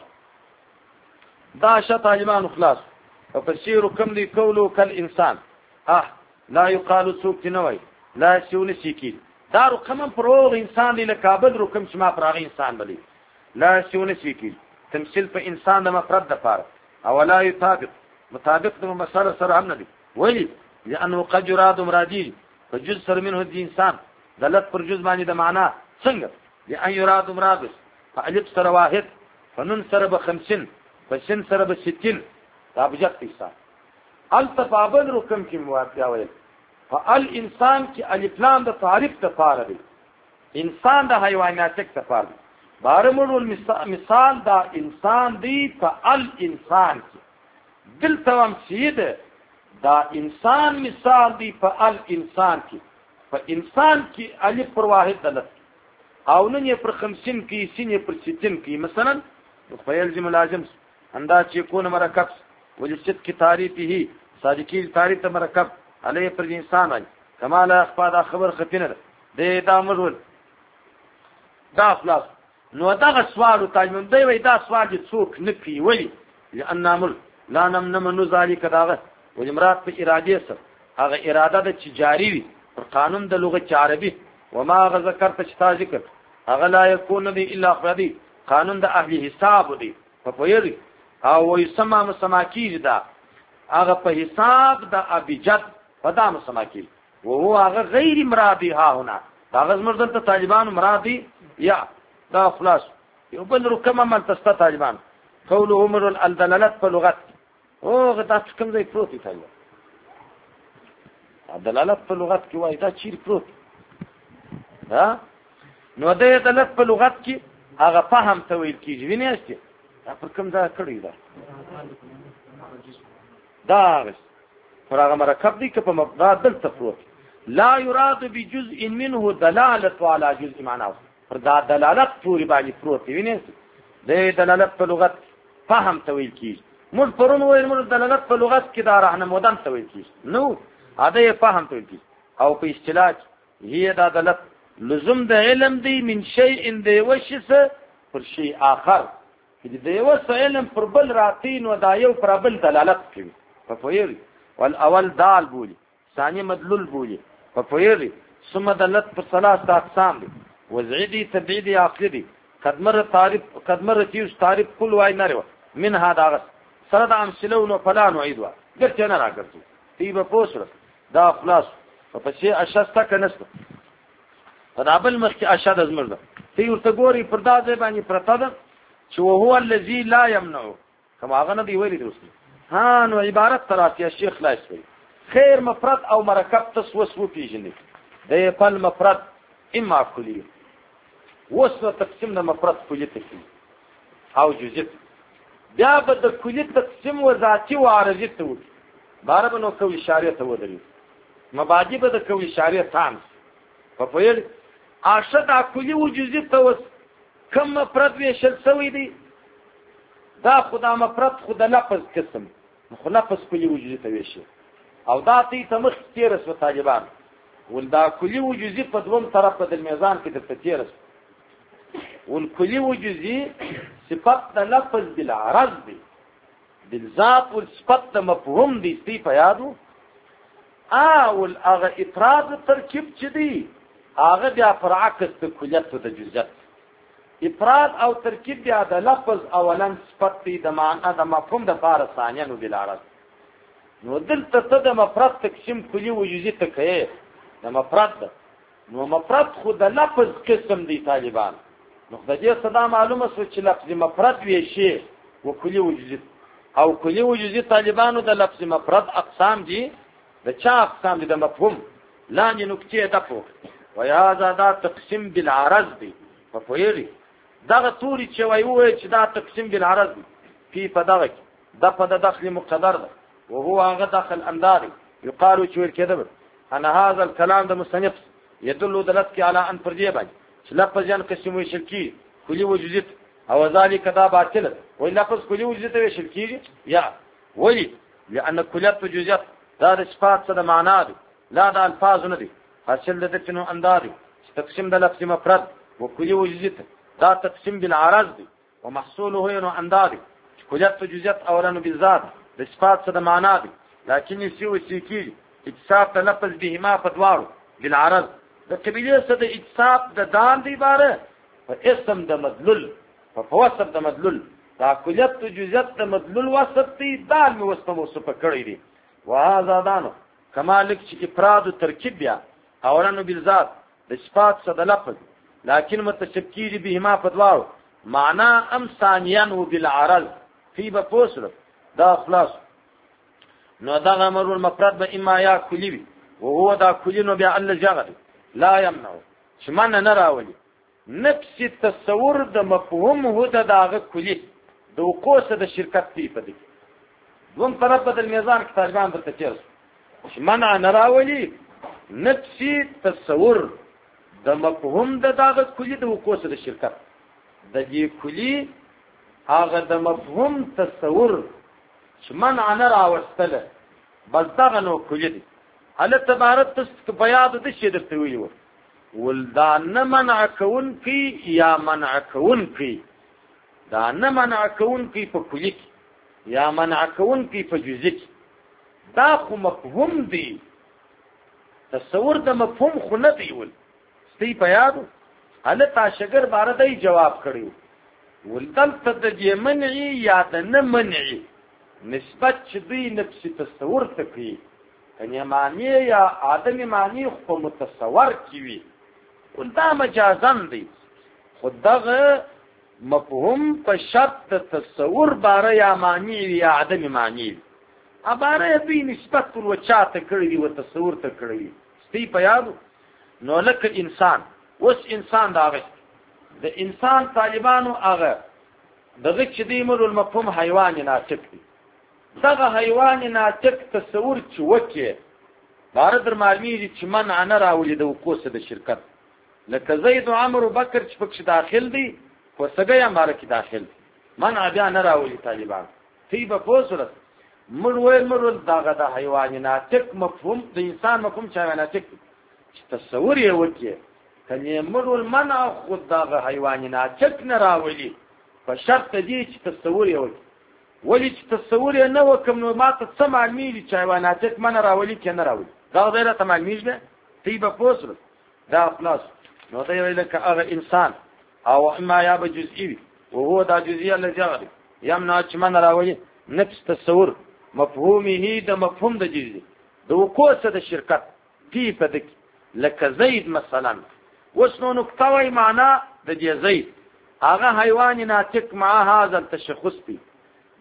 دا شت طالبان خلاص. او فسیر کم دی قولو کل انسان اه لا يقال سوق نوای لا شون سیکین دا رقم پروغ انسان دی لکابل رقم شما پراغ انسان بلی لا شون سیکین تمثيل په انسان د مفرد د پاره او لا يطابق مطابق د مساله سره هم نه دی ولی لانه قد يراد مرادی فجزء سر منه دی انسان دلت پر جز باندې د معنا څنګه لان يراد مراد فالف سر واحد فنن سر ب خمسين فشن سر ب ستين دا بجت انسان التفابل رقم کی موافقه ویل فالانسان کی الف لام د تعریف د پاره دی، انسان د حیوانات ته پاره دی. بارمول مثال دا انسان دی فالانسان کی دل توام سید دا انسان مثال دی فالانسان کی فانسان کی الف پر واحد دلت او نن پر خمسين کی سین پر ستين کی مثلا فیلزم لازم انداز یکون مرکب وجست کی تعریفه صادقی تعریف ته مرکب علی پر انسان ای کمال اخفا دا خبر خفینه ده دا مرول دا خلاص. نو دا سوال تاجمن دی وای دا سوال څوک نپی ولی لئن امر لا نم نم نو ذالک داغه ولمرات په اراده سره هغه اراده د تجاری وی پر قانون د لغت عربی وما ذکرت شتا ذکر هغه لا یکون دی الا خدی قانون د اهل حساب دی په پویری او یسمع مسماکی دا هغه په حساب د ابجد پدا مسماکی وهو هغه غیر مرادی ها هنا هغه زمردل ته طالبان مرادی یا دا خلاص یو بل رکم عمل تستا طالبان قوله عمر الدلالت په لغت او غدا کوم ځای پروت دی طالبان دلالت په لغت کې وای دا چیر پروت ها نو د دلالت په لغت کې هغه فهم ته ویل کیږي وینئ دا پر کوم ځای کړی دا دا پر هغه مرکب دی که په مبدا دلته پروت لا يراد بجزء منه دلاله على جزء معناه پر دا دلالت پوری باندې پروت وینئ د دلالت په لغت فهم ته ویل کیږي موږ پرون ویل موږ دلالت په لغت کې دا راهنمودان ته ویل کیږي نو اده فهم ته ویل کیږي او په اصطلاح هي دا دلالت لزوم د علم دی من شيء دی وشس پر شيء آخر چې د یو علم پر بل راتین و دا یو پر بل دلالت کوي په پویری والاول دال بولی ثاني مدلول بولی په پویری ثم دلالت پر ثلاث اقسام دي وزعیدی تبعیدی عقلی قدمر تعریف قدمر تیوس تعریف کل وای نرو من هذا غس سرد امثله نو فلان وعيدوا درته نه راګرځو تی به پوسره دا خلاص په شی اشسته کنسته فدابل مخ اشد ازمر ده تی ورته ګوري پر دا ځای باندې پرته ده چې هو الذي لا يمنع کوم هغه نه دی ویلي دی اوس ها نو عبارت تراتیا شیخ خلاص وي خیر مفرد او مرکب تاسو وس وپیژنئ د فل مفرد اما کلی وس نو تقسیم د مفرد کلی ته کی او جزئی بیا به د کلی تقسیم و ذاتی و عارضی ته وي بار به نو کو اشاره ته ودرې مبادی به د کو اشاره تام په پوهل اشد کلی و جزئی ته وس کم مفرد ویشل سوی دی دا خدا مفرد خدا لفظ قسم خو لفظ کلی و جزئی ته ویشي او دا تی تمخ تیرس و طالبان ول دا کلی و جزئی په دوم طرف په میزان کې د تیرس ول کلی و جزئی صفت د لفظ بالعرض دی بالذات والصفت د مفهوم دی تی په یادو او هغه افراد ترکیب چي دی هغه بیا پر عکس د کلیت او د جزئیت افراد او ترکیب بیا د لفظ اولا صفت دی د معنا د مفهوم د فار ثانیا نو بالعرض نو دلته ته د مفرد تقسیم کلی و جزئی ته کوي د مفرد نو مفرد خو د لفظ قسم دی طالبان نو د دې صدا معلومه سو چې لفظ مفرد وی شي او کلی و جزئی او کلی و جزئی طالبانو د لفظ مفرد اقسام دي د چا اقسام دي د مفهوم لاندې نکته ده په وهذا دا تقسیم بالعرض دی په پوهیږي دا توري چې وایي وای چې دا تقسیم بالعرض دی په پدغه د په داخلي مقدر ده وهو هغه داخل انداري يقال چې ورکده انا هذا الكلام ده مصنف يدل دلالت على ان فرضيه باندې چې لفظ jan قسم وي شرکی کلی و جزئی او ذلك دا باطل وي لفظ کلی و جزئی وي شرکی یا ولی لان کلیت و جزئیات دا د صفات څخه معنا دي لا د الفاظ نه دي حاصل د تنو انداري تقسیم د لفظ مفرد و کلی و جزئی دا تقسیم بالعرض دي ومحصوله هو انداري کلیت و جزئیات اولانو بالذات د صفات څخه معنا دي لكن يسوي سيكي اتصاف د لفظ بهما فدوارو بالعرض د قبيله څخه د اتصاف د دال دی باره په اسم د مدلول په وصف د مدلول دا کلیت او جزئیات د مدلول وصف دی دال مو وصف موصف کړی دی وهذا دانو کمالک چې افراد او ترکیب بیا اورانو بالذات د صفات څخه د لفظ لكن متشکل بهما فدوارو معنا ام ثانيا وبالعرض في بفوسر دا خلاص نو دا امر المفرد به اما یا کلی وي او هو دا کلی نو بیا الله جغد لا يمنع شمن نه راولي نفس تصور د مفهوم هو دا دغه کلی د وقوسه د شرکت دی په دې دوم طرف بدل میزان کې طالبان درته چیرس شمن نه راولي نفس تصور د مفهوم د دغه کلی د وقوسه د شرکت د دې کلی هغه د مفهوم تصور شمن نه راوستله بس دغه نو کلی دی الله تبارک تست بیاد د شي درته ویلو ولدا نه منع کون کی یا منع کون کی دا نه منع کون کی په کلی یا منع کون کی په جزئی دا خو مفهوم دی تصور د مفهوم خو نه دی ول ستی بیاد الله تاشګر بار دی جواب کړیو ولدل تد منعی یا د نه منعی نسبت چې دوی نفس تصور ته کوي کني معنی یا آدمی معنی خو متصور کیوي ولدا مجازن دی خدغه مفهوم په شرط تصور باره یا معنی یا آدمی معنی اباره دوی نسبت ور وچاته کړی دی او تصور ته کړی ستی په یادو نو لکه انسان اوس انسان داغه د انسان طالبانو هغه دغه چې دی مر المفهوم حیوان ناطق دی دغه حیوان ناطق تصور چې وکي بار در معلومی چې منع نه راولي د وقوسه د شرکت لکه زید او عمرو بکر چې پکې داخل دي خو سګي امر کې داخل دي منع بیا نه راولي طالبان تی په پوسره مر وې مر دغه د حیوان ناطق مفهوم د انسان مفهوم چې ناطق تصور یې وکي کني مر المنع خود دغه حیوان ناطق نه راولي په شرط دی چې تصور یې وکي ولی چې تصور نه وکم نو ماته څه معلومیږي چې حیوانات من راولي کې نه راولي دا غیره ته معلومیږي تی به پوسره دا خلاص نو دا ویل ک هغه انسان او اما یا به جزئی او هو دا جزئی الذي يغلب يمنع چې من راولي نفس تصور مفهومه د مفهوم د جزئی د وقوسه د شرکت تی په دک لکه زید مثلا وسنو نقطوي معنا د دې زید هغه حیوان ناطق مع هذا التشخص دی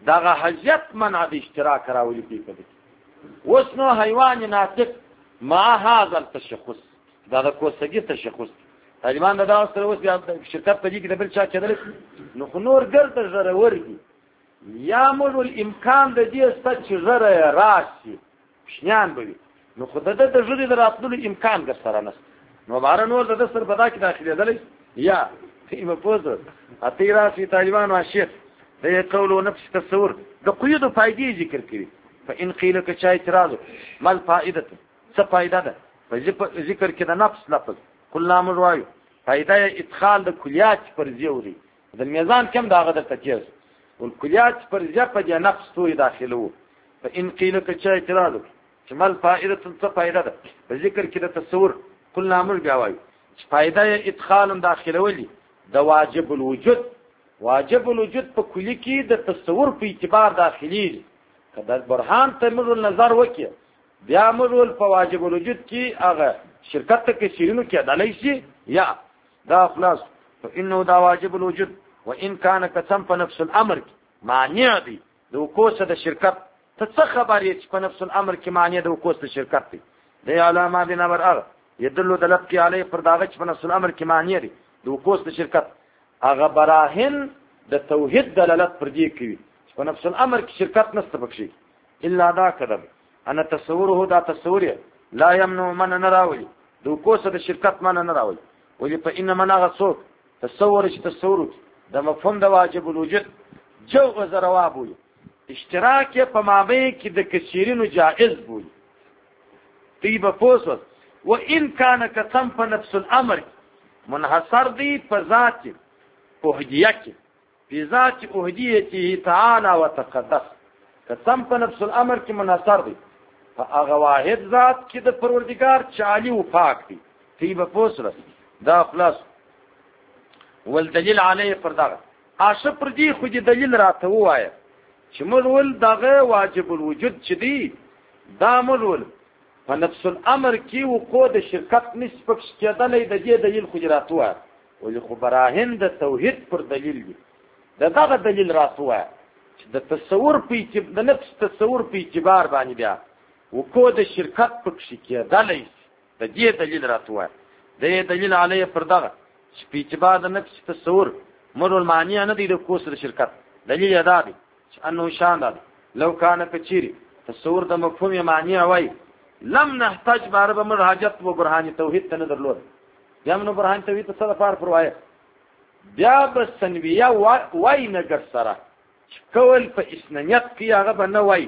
دغه حاجت منع د اشتراک راولي کېږي. اوس نو حیوان ناطق مع هذا التشخص دا د کوسګي تشخص طالبان دا سره اوس شرکت په دې کې د بل چا کېدل نو خو نور ګرد ضرور دي یا مر الامکان د دې ست چې زره راشي شنان به نو خو د د ژوند راتلو امکان ګر سره نس نو بار نور د سر په دا کې داخلي دي یا په پوزو اتیرا فی طالبان او شیخ د قول او نفس تصور د قید فائدې ذکر کړي. فإن قيل كشاي اعتراض ما الفائدة څه فائدہ ده په ذکر کې د نفس لفظ کله مروايو فائدہ ادخال د کلیات پر زیوري د میزان کم داغه د تکیز او کلیات پر زیا په نفس توي داخلو. فإن قيل كشاي اعتراض چې ما الفائدة څه فائدہ ده په ذکر کې د تصور کله مر بیاوي فائدہ ادخال داخلولي د واجب الوجود واجب الوجود په کلی کې د تصور په اعتبار داخلي کله برهان ته مر نظر وکي بیا مرول په واجب الوجود کې هغه شرکت کې شیرینو کې دلای شي یا دا خلاص فانه دا واجب الوجود وان كان قسم په نفس الامر معنی دی د وکوسه د شرکت ته څه خبرې چې په نفس الامر کې معنی د وکوسه د شرکت دی د علامه بن امر هغه يدل دلت کې علی پر داغه چې په نفس الامر کې معنی دی د وکوسه د شرکت هغه براهن د توحید دلالت پر دې کوي چې په نفس الامر کې شرکت نشته پکې الا دا کذب انا تصوره دا تصور لا يمنع من نراوي دو کوسه د شرکت من نراوي ولي فإن من غصوت تصور چې تصور د مفهوم د واجب الوجود جو زروا بوي اشتراک په مابین کې د کثیرینو جائز بوي طيب فوسوس وان كان قسم په نفس الامر منحصر دی په ذات اوهدیه کې په ذات اوهدیه تعالی وتقدس قسم په نفس الامر کې منحصر دی فاغه واحد ذات کې د پروردگار چالي او پاک دی طيب فوسوس دا خلاص والدلیل علیه پر دغه عاشق پر دی خو دې دلیل راته وایي چې مرول دغه واجب الوجود چې دی دا مرول په نفس الامر کې وقوع د شرکت نسبت کېدلې د دې دلیل خو راته وایي ولې خو براهن د توحید پر دلیل دی دغه دلیل راته وایي چې د تصور په د نفس تصور په اعتبار باندې بیا وقوع د شرکت پکې کېدلې د دې دلیل راته وایي د دلیل علیه پر دغه چې په اعتبار د نفس تصور مرول معنی نه دی د کوسه د شرکت دلیل ادا دی چې انه شان ده لو کان کچيري تصور د مفهوم معنی وای لم نحتاج بار بمر حاجت و برهان توحید ته نه درلود بیا موږ برهان توحید ته سره فار پروای بیا بس سنویه وای نګر سره کول په اسنانیت کې هغه بنه وای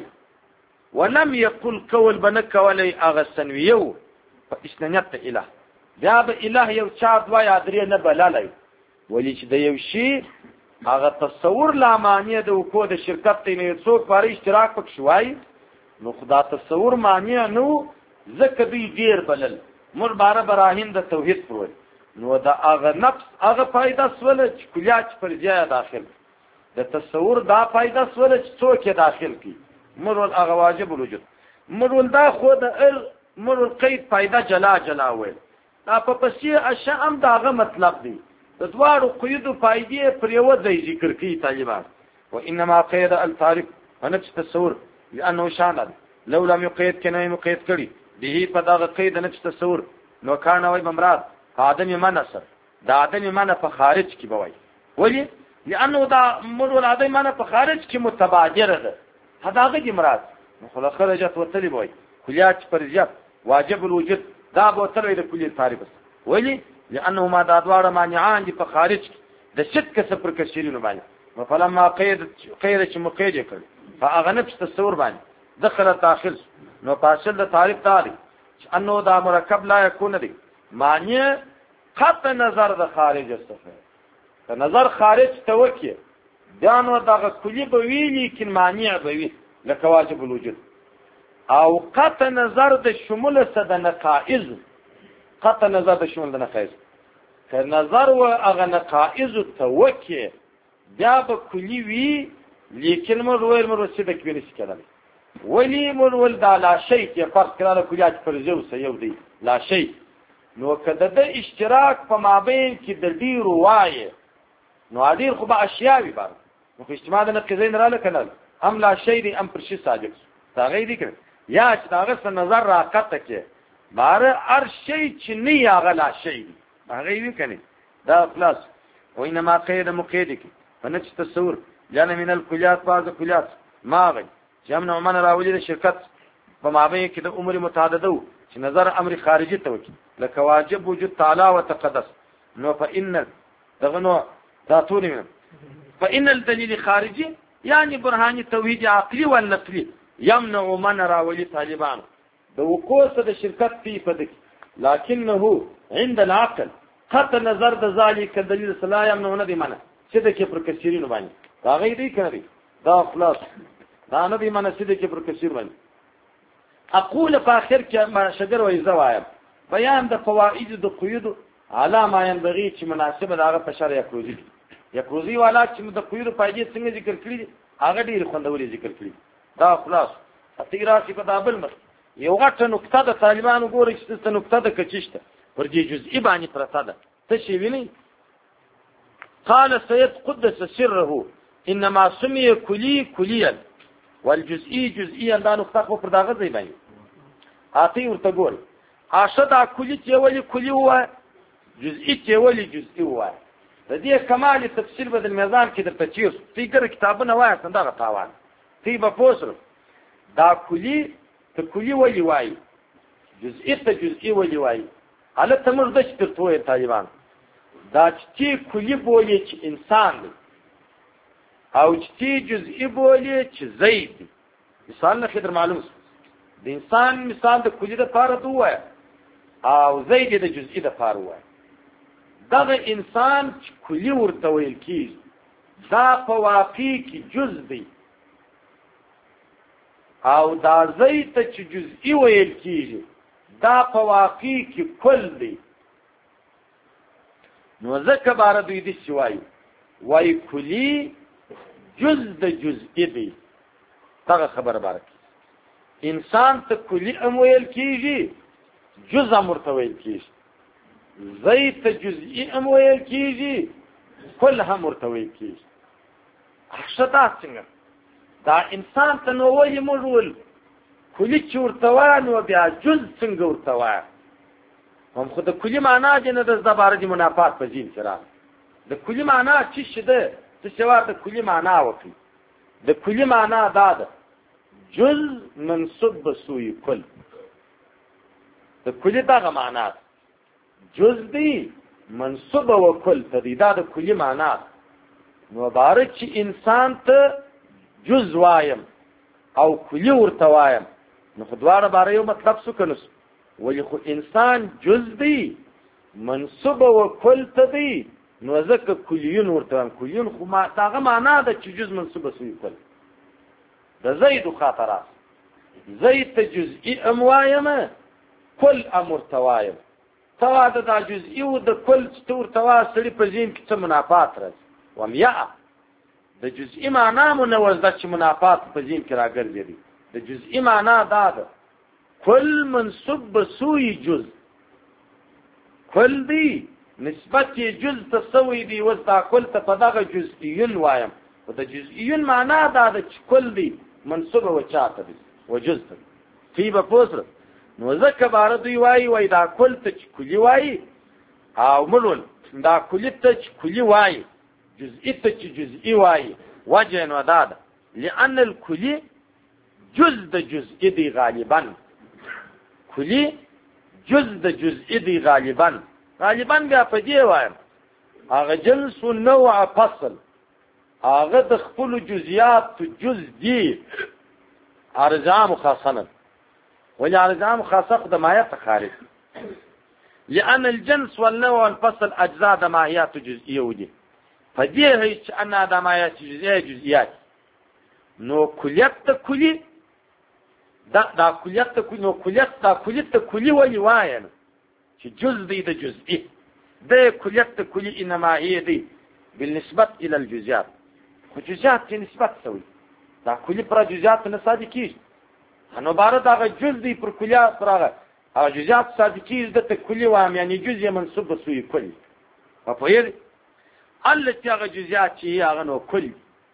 ولم يقل کول بنه کولای هغه سنویه په اسنانیت ته اله بیا به اله یو چا دوای ادری نه بلالای ولی چې د یو شی هغه تصور لا معنی د وکړو د شرکت ته نه څوک پاره اشتراک پک شوای نو خدا تصور معنی نو زکه دی ډیر بلل مر بار براهین د توحید پروي نو دا هغه نفس هغه فائدہ سول چې کلیات پر ځای داخل د تصور دا فائدہ سول چې څوک داخل کی مر هغه واجب الوجود مر دا خو د مر قید فائدہ جلا جلا وي دا په پسې اشیاء هم داغه مطلب دی د دوارو قید فائدې پر یو ځای ذکر کی طالبان وانما قید التعريف ونفس تصور لانه شان لو لم يقيد كان يقيد کړي به په دغه قید نفس تصور نو کان وای بمراد ادم منصر دا ادم منه په خارج کې بوي ولی لانه دا مر الادم منه په خارج کې متبادر ده هداغه دي مراد نو خلا خرجت وتلی بوي کلیات پر ځاب واجب الوجود دا به تر د کلیت تعریف ولی لانه ما دا دواره مانعان دي په خارج د شت کسب پر کثیرینو باندې فلما قید قید چې مقید کړ فاغه نفس تصور باندې دخل داخل نو پاسل د تعریف داري چې انه دا مرکب لا يكون دي معنی قطع نظر د خارج استفه ته نظر خارج توکي دانو دغه کلی به وی لیکن معنی به وی لکه واجب الوجود او قطع نظر د شمول صد نقائز قطع نظر د شمول د نقائز که نظر و اغه نقائز توکي بیا به کلی وی لیکن مر ویل مر څه د کړي کېدل ولی مر ول دا لا شی کې فرق کړه کلیات پر زو سه یو دی لا شی نو کده د اشتراک په مابین کې د ډیرو وای نو ادیر خو به اشیاء وي بار نو په اجتماع د نقیزین را لکنل ام لا شی دی ام پر شي صادق دا غي دي کړ یا چې داغه څخه نظر راکته کې بار هر شی چې نه هغه لا شی دی هغه وی کني دا خلاص وینما قید مقید کی فنچ تصور جن من الکلیات بعض کلیات ما غي جمع من راولي د شرکت په مابین کې د عمر متعدده چې نظر امر خارجي ته وکي لکه واجب وجود تعالی او تقدس نو فإن دغنو ذاتونی فإن الدليل خارجي يعني برهاني توحيد عقلي والنقلي يمنع من راولي طالبان د وقوع د شرکت په پدک لكنه عند العقل قطع نظر د ذالک دلیل صلاح یمنع نه دی منه چې د کې پر کثیرین باندې دا غي دی کړی دا خلاص دا نه دی منه چې د کې پر کثیر باندې اقول په اخر کې ما شجر و زوایم بیان د فواید د قیود علامه ينبغي چې مناسبه دغه په شرع یکروزی یکروزی والا چې د قیود فائدې څنګه ذکر کړی هغه ډیر خوندوري ذکر کړی دا خلاص اطیراسی په دابل مر یو غټه نقطه د طالبانو ګوري چې څه نقطه د کچشته پر دې جزئی باندې پرته ده څه شی ویني قال سيد قدس سره انما سمي كلي كليا والجزئي جزئيا دا نقطه پر داغه ځای باندې اتی ورته ګور اشدا کلی چې ولی کلی و جزئی چې ولی جزئی و د دې کمال تفسیر بدل میزان کې درته چیر فکر کتابونه وایي څنګه تاوان تی به پوسر دا کلی ته کلی ولی وای جزئی ته جزئی ولی وای حالا ته موږ د شپږ طالبان دا چې کلی بولی چې انسان دی او چې جزئی بولی چې زید دی مثال نه خدر معلوم د انسان مثال د کلی د پاره دوه او زید د جزئی د پاره وای دغه انسان چې کلی ورته ویل کیږي دا په واقع کې جز دی او دا زید چې جزئی ویل کیږي دا په واقع کې کل دی نو ځکه بار دوی دي شوای وای کلی جز د جزئی دی دا خبر بارک انسان ته کلی ام ویل کیږي جز امر ته ویل کیږي زید ته جزئی ام ویل کیږي کل هم ورته ویل کیږي احشدا څنګه دا انسان ته نو وایي موږ ول کلی چې ورته وایي نو بیا جز څنګه ورته وایي هم خو د کلی معنا دې نه د زباره دي منافات په ځین سره د کلی معنا چې شته څه شوار د کلی معنا وکړي د کلی معنا دا ده جز منصوب بسوی کل د کلی دغه معنا جز دی منصوب و کل تدیدا د کلی معنا نو بارک چې انسان ته جز وایم او کلی ورته وایم نو خدواره باره یو مطلب سو کنس ولی خو انسان جز دی منصوب و کل تدی نو ځکه کلیون ورته وایم کلیون خو ما دغه معنا ده چې جز منصوب سوی کل د زید خاطرات زید ته جزئی ام وایم کل امر توایم توا د جزئی او د کل ستور توا سړي په ځین کې څه منافات راځي ومیا د جزئی معنا منوز د چې منافات په ځین کې راګرځي د جزئی معنا دا ده کل منصوب بسوی جز کل دی نسبت جز ته سوی دی وستا کل ته په دغه جزئیون وایم او د جزئیون معنا دا ده چې کل دی منصوب و چاته دی و جز ته فی به پوسره نو ځکه بار دوی وایي وای دا کل ته چې کلی وایي او ملول دا کلی ته چې کلی وایي جزئی ته چې جزئی وایي وجه نو دا ده لأن الکلی جز د جزئی دی غالبا کلی جز د جزئی دی غالبا غالبا بیا په دې وایم هغه جنس و نوع فصل هغه د خپل جزئیات جز دی ارجام خاصنه ولی ارجام خاصه د ماهیت خارج لأن الجنس والنوع والفصل اجزاء د ماهیت جزئیه ودي فدې هیڅ ان د ماهیت جزئیه جزئیات نو کلیت ته کلی دا دا کلیت ته کلی نو کلیت دا کلیت ته کلی ولی واین چې جز دی د جزئی د کلیت ته کلی انما هي دی بالنسبه الى الجزئیات خو جزئیات نسبت سوی دا کلی پر جزئیات نه صادقی نو بار دا جز دی پر کلیات راغه او جزئیات صادقی د ته کلی وام یعنی جزء منصوب سوی کلی په پیر التي هغه جزئیات چې هغه نو کلی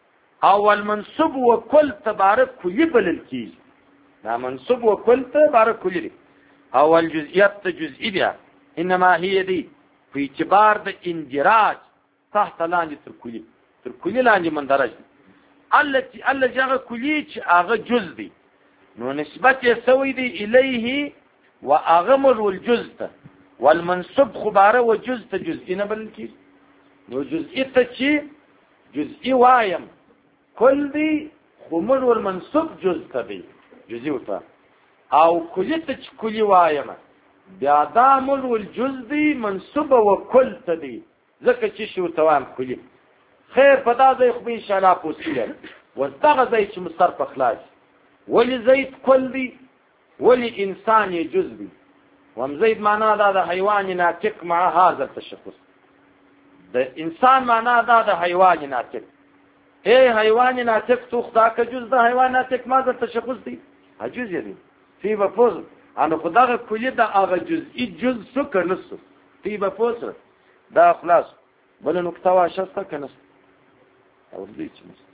او المنصوب وکل تبارک کلی بلل کیږي. دا منصوب وکل تبارک کلی او الجزئیات جزئی بیا انما هي دي په اعتبار د اندراج تحت لاندې تر کلی تر کلی لاندې مندرج التي التي هغه کلی چې هغه جز دی نو نسبت یې سوی دی الیه واغمر والجزء والمنصوب خبره وجزء جزئی نه بلل کیږي. نو جزئی ته چې جزئی وایم کل دی خمر والمنصوب جزء دی جزئی وتا او کلی ته چې کلی وایم بیا دا مل والجزء دی منصوب وکل ته دی ځکه چې شو توام کلی خیر په دا ځای خو ان شاء الله پوسیل ورته ځای چې مصرف خلاص ولی زید کل دی ولی انسان جزء دی وم زید معنا دا د حیوان ناطق مع هذا التشخص د انسان معنا دا د حیوان ناطق اے حیوان ناطق تو خدا کا جز د حیوان ناطق ما د تشخص دی جز دی فی بفوز انا خدا کلی دا هغه جزئی جز سو کنس فی بفوز دا خلاص بل نقطه واشه کنس او دې چې